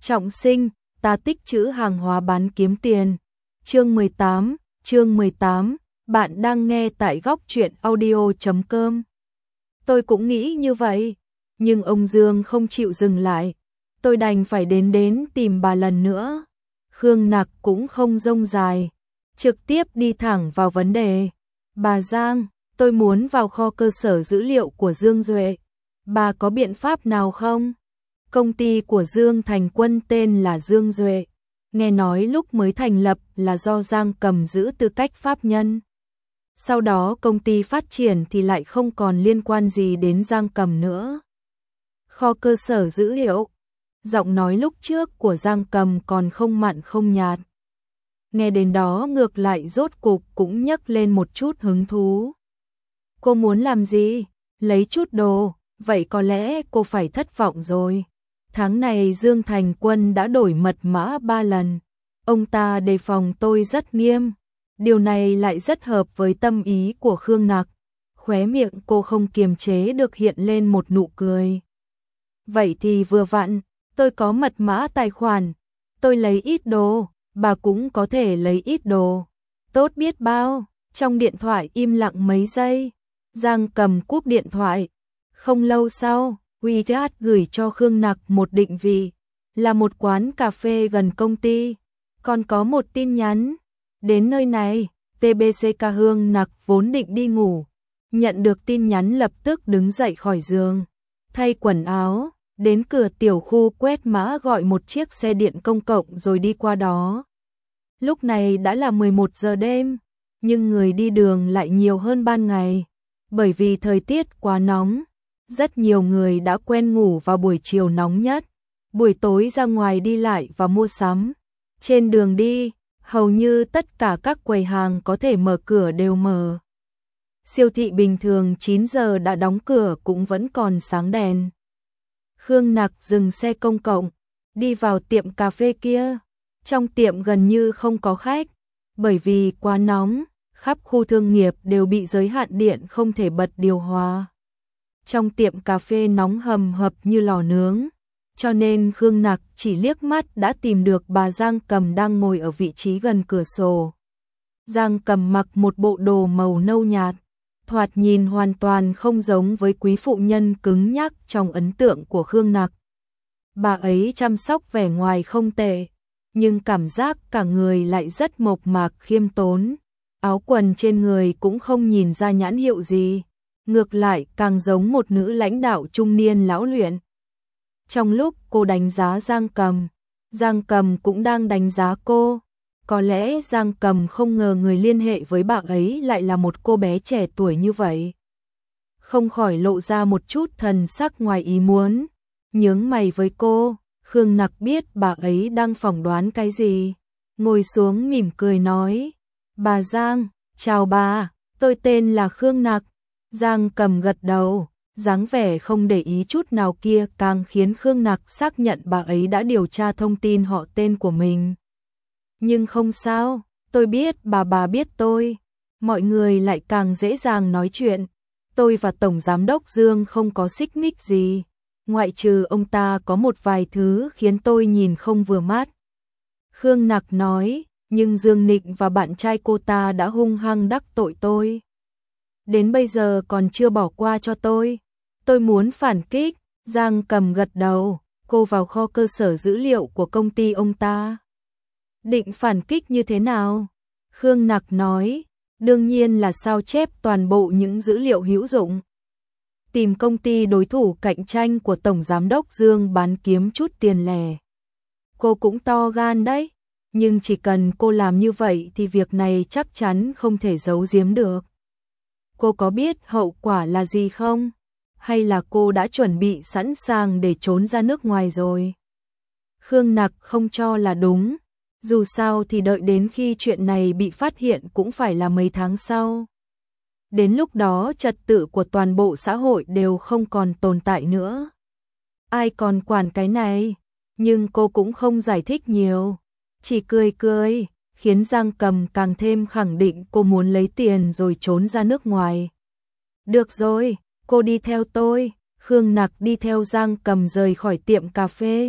Trọng sinh, ta tích trữ hàng hóa bán kiếm tiền. Chương 18, bạn đang nghe tại góc truyện audio.com. Tôi cũng nghĩ như vậy, nhưng ông Dương không chịu dừng lại. Tôi đành phải đến tìm bà lần nữa. Khương Nặc cũng không rông dài, trực tiếp đi thẳng vào vấn đề. Bà Giang, tôi muốn vào kho cơ sở dữ liệu của Dương Duệ. Bà có biện pháp nào không? Công ty của Dương Thành Quân tên là Dương Duệ. Nghe nói lúc mới thành lập là do Giang Cầm giữ tư cách pháp nhân. Sau đó công ty phát triển thì lại không còn liên quan gì đến Giang Cầm nữa. Kho cơ sở dữ liệu. Giọng nói lúc trước của Giang Cầm còn không mặn không nhạt. Nghe đến đó ngược lại rốt cục cũng nhấc lên một chút hứng thú. Cô muốn làm gì? Lấy chút đồ, vậy có lẽ cô phải thất vọng rồi. Tháng này Dương Thành Quân đã đổi mật mã 3 lần. Ông ta đề phòng tôi rất nghiêm. Điều này lại rất hợp với tâm ý của Khương Nặc. Khóe miệng cô không kiềm chế được hiện lên một nụ cười. Vậy thì vừa vặn, tôi có mật mã tài khoản. Tôi lấy ít đồ, bà cũng có thể lấy ít đồ. Tốt biết bao. Trong điện thoại im lặng mấy giây. Giang Cầm cúp điện thoại. Không lâu sau, WeChat gửi cho Khương Nặc một định vị, là một quán cà phê gần công ty. Còn có một tin nhắn. Đến nơi này, TBCK. Khương Nặc vốn định đi ngủ. Nhận được tin nhắn lập tức đứng dậy khỏi giường. Thay quần áo, đến cửa tiểu khu quét mã gọi một chiếc xe điện công cộng rồi đi qua đó. Lúc này đã là 11 giờ đêm, nhưng người đi đường lại nhiều hơn ban ngày. Bởi vì thời tiết quá nóng, rất nhiều người đã quen ngủ vào buổi chiều nóng nhất. Buổi tối ra ngoài đi lại và mua sắm. Trên đường đi, hầu như tất cả các quầy hàng có thể mở cửa đều mở. Siêu thị bình thường 9 giờ đã đóng cửa cũng vẫn còn sáng đèn. Khương Nặc dừng xe công cộng, đi vào tiệm cà phê kia. Trong tiệm gần như không có khách, bởi vì quá nóng, khắp khu thương nghiệp đều bị giới hạn điện không thể bật điều hòa. Trong tiệm cà phê nóng hầm hập như lò nướng, cho nên Khương Nặc chỉ liếc mắt đã tìm được bà Giang Cầm đang ngồi ở vị trí gần cửa sổ. Giang Cầm mặc một bộ đồ màu nâu nhạt, thoạt nhìn hoàn toàn không giống với quý phụ nhân cứng nhắc trong ấn tượng của Khương Nặc. Bà ấy chăm sóc vẻ ngoài không tệ, nhưng cảm giác cả người lại rất mộc mạc khiêm tốn. Áo quần trên người cũng không nhìn ra nhãn hiệu gì, ngược lại càng giống một nữ lãnh đạo trung niên lão luyện. Trong lúc cô đánh giá Giang Cầm cũng đang đánh giá cô. Có lẽ Giang Cầm không ngờ người liên hệ với bà ấy lại là một cô bé trẻ tuổi như vậy. Không khỏi lộ ra một chút thần sắc ngoài ý muốn. Nhướng mày với cô, Khương Nặc biết bà ấy đang phỏng đoán cái gì. Ngồi xuống mỉm cười nói. Bà Giang, chào bà, tôi tên là Khương Nặc. Giang Cầm gật đầu, dáng vẻ không để ý chút nào kia càng khiến Khương Nặc xác nhận bà ấy đã điều tra thông tin họ tên của mình. Nhưng không sao, tôi biết bà biết tôi. Mọi người lại càng dễ dàng nói chuyện. Tôi và Tổng Giám đốc Dương không có xích mích gì. Ngoại trừ ông ta có một vài thứ khiến tôi nhìn không vừa mắt. Khương Nặc nói, nhưng Dương Nịnh và bạn trai cô ta đã hung hăng đắc tội tôi. Đến bây giờ còn chưa bỏ qua cho tôi. Tôi muốn phản kích. Giang Cầm gật đầu, cô vào kho cơ sở dữ liệu của công ty ông ta. Định phản kích như thế nào? Khương Nặc nói, đương nhiên là sao chép toàn bộ những dữ liệu hữu dụng. Tìm công ty đối thủ cạnh tranh của Tổng Giám đốc Dương bán kiếm chút tiền lẻ. Cô cũng to gan đấy, nhưng chỉ cần cô làm như vậy thì việc này chắc chắn không thể giấu giếm được. Cô có biết hậu quả là gì không? Hay là cô đã chuẩn bị sẵn sàng để trốn ra nước ngoài rồi? Khương Nặc không cho là đúng. Dù sao thì đợi đến khi chuyện này bị phát hiện cũng phải là mấy tháng sau. Đến lúc đó trật tự của toàn bộ xã hội đều không còn tồn tại nữa. Ai còn quản cái này? Nhưng cô cũng không giải thích nhiều. Chỉ cười, khiến Giang Cầm càng thêm khẳng định cô muốn lấy tiền rồi trốn ra nước ngoài. Được rồi, cô đi theo tôi. Khương Nặc đi theo Giang Cầm rời khỏi tiệm cà phê.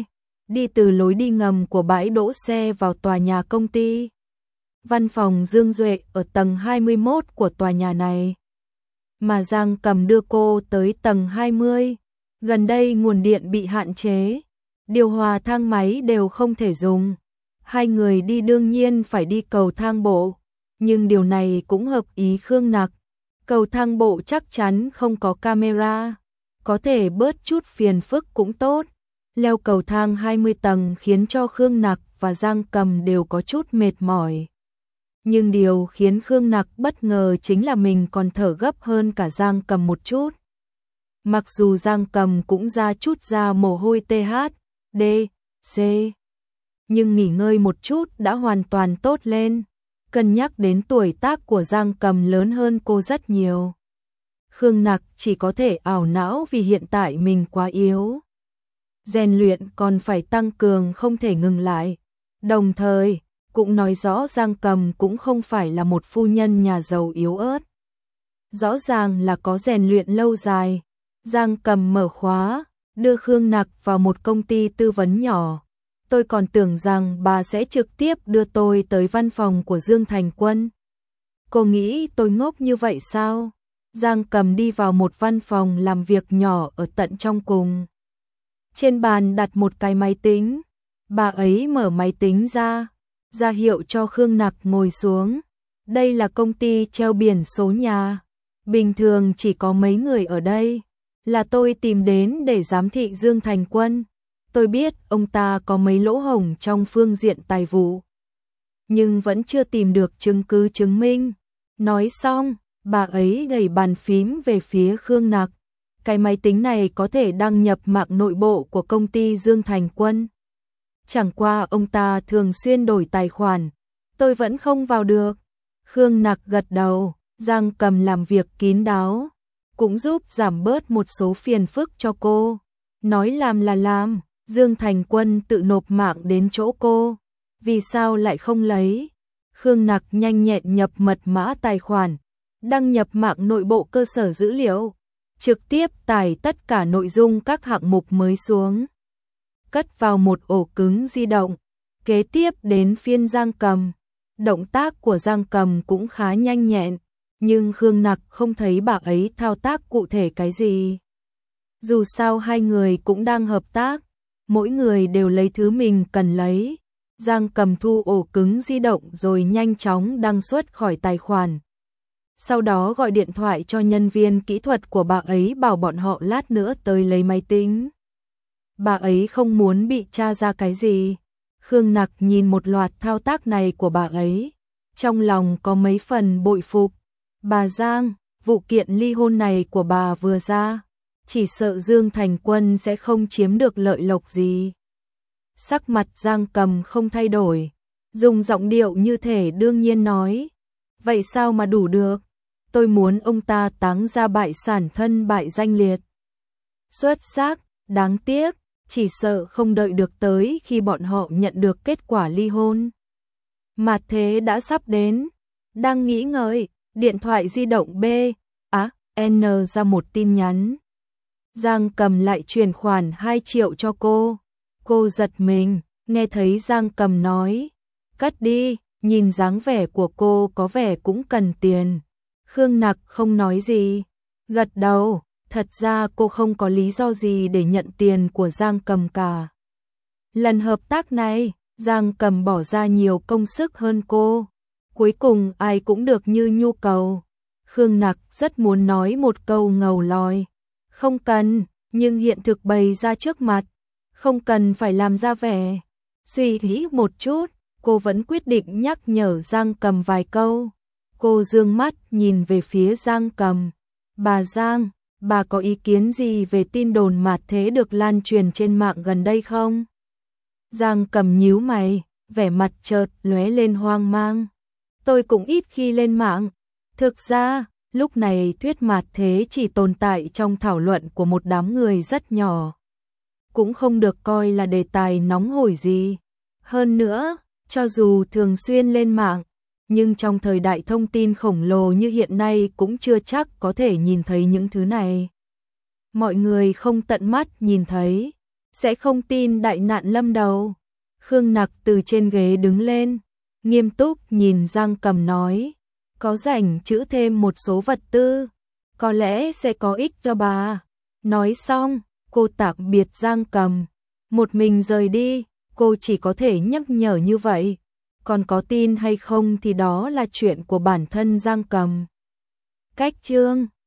đi từ lối đi ngầm của bãi đỗ xe vào tòa nhà công ty. Văn phòng Dương Duệ ở tầng 21 của tòa nhà này, mà Giang Cầm đưa cô tới tầng 20. Gần đây nguồn điện bị hạn chế, điều hòa thang máy đều không thể dùng. Hai người đi đương nhiên phải đi cầu thang bộ, nhưng điều này cũng hợp ý Khương Nặc. Cầu thang bộ chắc chắn không có camera, có thể bớt chút phiền phức cũng tốt. Leo cầu thang 20 tầng khiến cho Khương Nặc và Giang Cầm đều có chút mệt mỏi. Nhưng điều khiến Khương Nặc bất ngờ chính là mình còn thở gấp hơn cả Giang Cầm một chút. Mặc dù Giang Cầm cũng ra chút ra mồ hôi TH, D, C, nhưng nghỉ ngơi một chút đã hoàn toàn tốt lên. Cân nhắc đến tuổi tác của Giang Cầm lớn hơn cô rất nhiều, Khương Nặc chỉ có thể ảo não vì hiện tại mình quá yếu. Rèn luyện còn phải tăng cường không thể ngừng lại. Đồng thời, cũng nói rõ Giang Cầm cũng không phải là một phu nhân nhà giàu yếu ớt. Rõ ràng là có rèn luyện lâu dài. Giang Cầm mở khóa, đưa Khương Nặc vào một công ty tư vấn nhỏ. Tôi còn tưởng rằng bà sẽ trực tiếp đưa tôi tới văn phòng của Dương Thành Quân. Cô nghĩ tôi ngốc như vậy sao? Giang Cầm đi vào một văn phòng làm việc nhỏ ở tận trong cùng. Trên bàn đặt một cái máy tính. Bà ấy mở máy tính ra hiệu cho Khương Nặc ngồi xuống. Đây là công ty treo biển số nhà. Bình thường chỉ có mấy người ở đây. Là tôi tìm đến để giám thị Dương Thành Quân. Tôi biết ông ta có mấy lỗ hổng trong phương diện tài vụ, nhưng vẫn chưa tìm được chứng cứ chứng minh. Nói xong, bà ấy đẩy bàn phím về phía Khương Nặc. Cái máy tính này có thể đăng nhập mạng nội bộ của công ty Dương Thành Quân. Chẳng qua ông ta thường xuyên đổi tài khoản, tôi vẫn không vào được. Khương Nặc gật đầu, Giang Cầm làm việc kín đáo, cũng giúp giảm bớt một số phiền phức cho cô. Nói làm là làm, Dương Thành Quân tự nộp mạng đến chỗ cô, vì sao lại không lấy? Khương Nặc nhanh nhẹn nhập mật mã tài khoản, đăng nhập mạng nội bộ cơ sở dữ liệu, trực tiếp tải tất cả nội dung các hạng mục mới xuống, cất vào một ổ cứng di động. Kế tiếp đến phiên Giang Cầm. Động tác của Giang Cầm cũng khá nhanh nhẹn, nhưng Khương Nặc không thấy bà ấy thao tác cụ thể cái gì. Dù sao hai người cũng đang hợp tác, mỗi người đều lấy thứ mình cần lấy. Giang Cầm thu ổ cứng di động rồi nhanh chóng đăng xuất khỏi tài khoản. Sau đó gọi điện thoại cho nhân viên kỹ thuật của bà ấy bảo bọn họ lát nữa tới lấy máy tính. Bà ấy không muốn bị tra ra cái gì. Khương Nặc nhìn một loạt thao tác này của bà ấy, trong lòng có mấy phần bội phục. Bà Giang, vụ kiện ly hôn này của bà vừa ra, chỉ sợ Dương Thành Quân sẽ không chiếm được lợi lộc gì. Sắc mặt Giang Cầm không thay đổi, dùng giọng điệu như thể đương nhiên nói, vậy sao mà đủ được? Tôi muốn ông ta táng ra bại sản thân bại danh liệt. Xuất sắc, đáng tiếc, chỉ sợ không đợi được tới khi bọn họ nhận được kết quả ly hôn. Mạt thế đã sắp đến, đang nghĩ ngợi, điện thoại di động B, N ra một tin nhắn. Giang Cầm lại chuyển khoản 2 triệu cho cô. Cô giật mình, nghe thấy Giang Cầm nói, cất đi, nhìn dáng vẻ của cô có vẻ cũng cần tiền. Khương Nặc không nói gì, gật đầu, thật ra cô không có lý do gì để nhận tiền của Giang Cầm cả. Lần hợp tác này, Giang Cầm bỏ ra nhiều công sức hơn cô, cuối cùng ai cũng được như nhu cầu. Khương Nặc rất muốn nói một câu ngầu lòi, không cần, nhưng hiện thực bày ra trước mặt, không cần phải làm ra vẻ. Suy nghĩ một chút, cô vẫn quyết định nhắc nhở Giang Cầm vài câu. Cô dương mắt nhìn về phía Giang Cầm. Bà Giang, bà có ý kiến gì về tin đồn mạt thế được lan truyền trên mạng gần đây không? Giang Cầm nhíu mày, vẻ mặt chợt lóe lên hoang mang. Tôi cũng ít khi lên mạng. Thực ra, lúc này thuyết mạt thế chỉ tồn tại trong thảo luận của một đám người rất nhỏ, cũng không được coi là đề tài nóng hổi gì. Hơn nữa, cho dù thường xuyên lên mạng, nhưng trong thời đại thông tin khổng lồ như hiện nay cũng chưa chắc có thể nhìn thấy những thứ này. Mọi người không tận mắt nhìn thấy, sẽ không tin đại nạn lâm đầu. Khương Nặc từ trên ghế đứng lên, nghiêm túc nhìn Giang Cầm nói, có rảnh chữ thêm một số vật tư, có lẽ sẽ có ích cho bà. Nói xong, cô tạm biệt Giang Cầm, một mình rời đi. Cô chỉ có thể nhắc nhở như vậy, còn có tin hay không thì đó là chuyện của bản thân Giang Cầm. Cách chương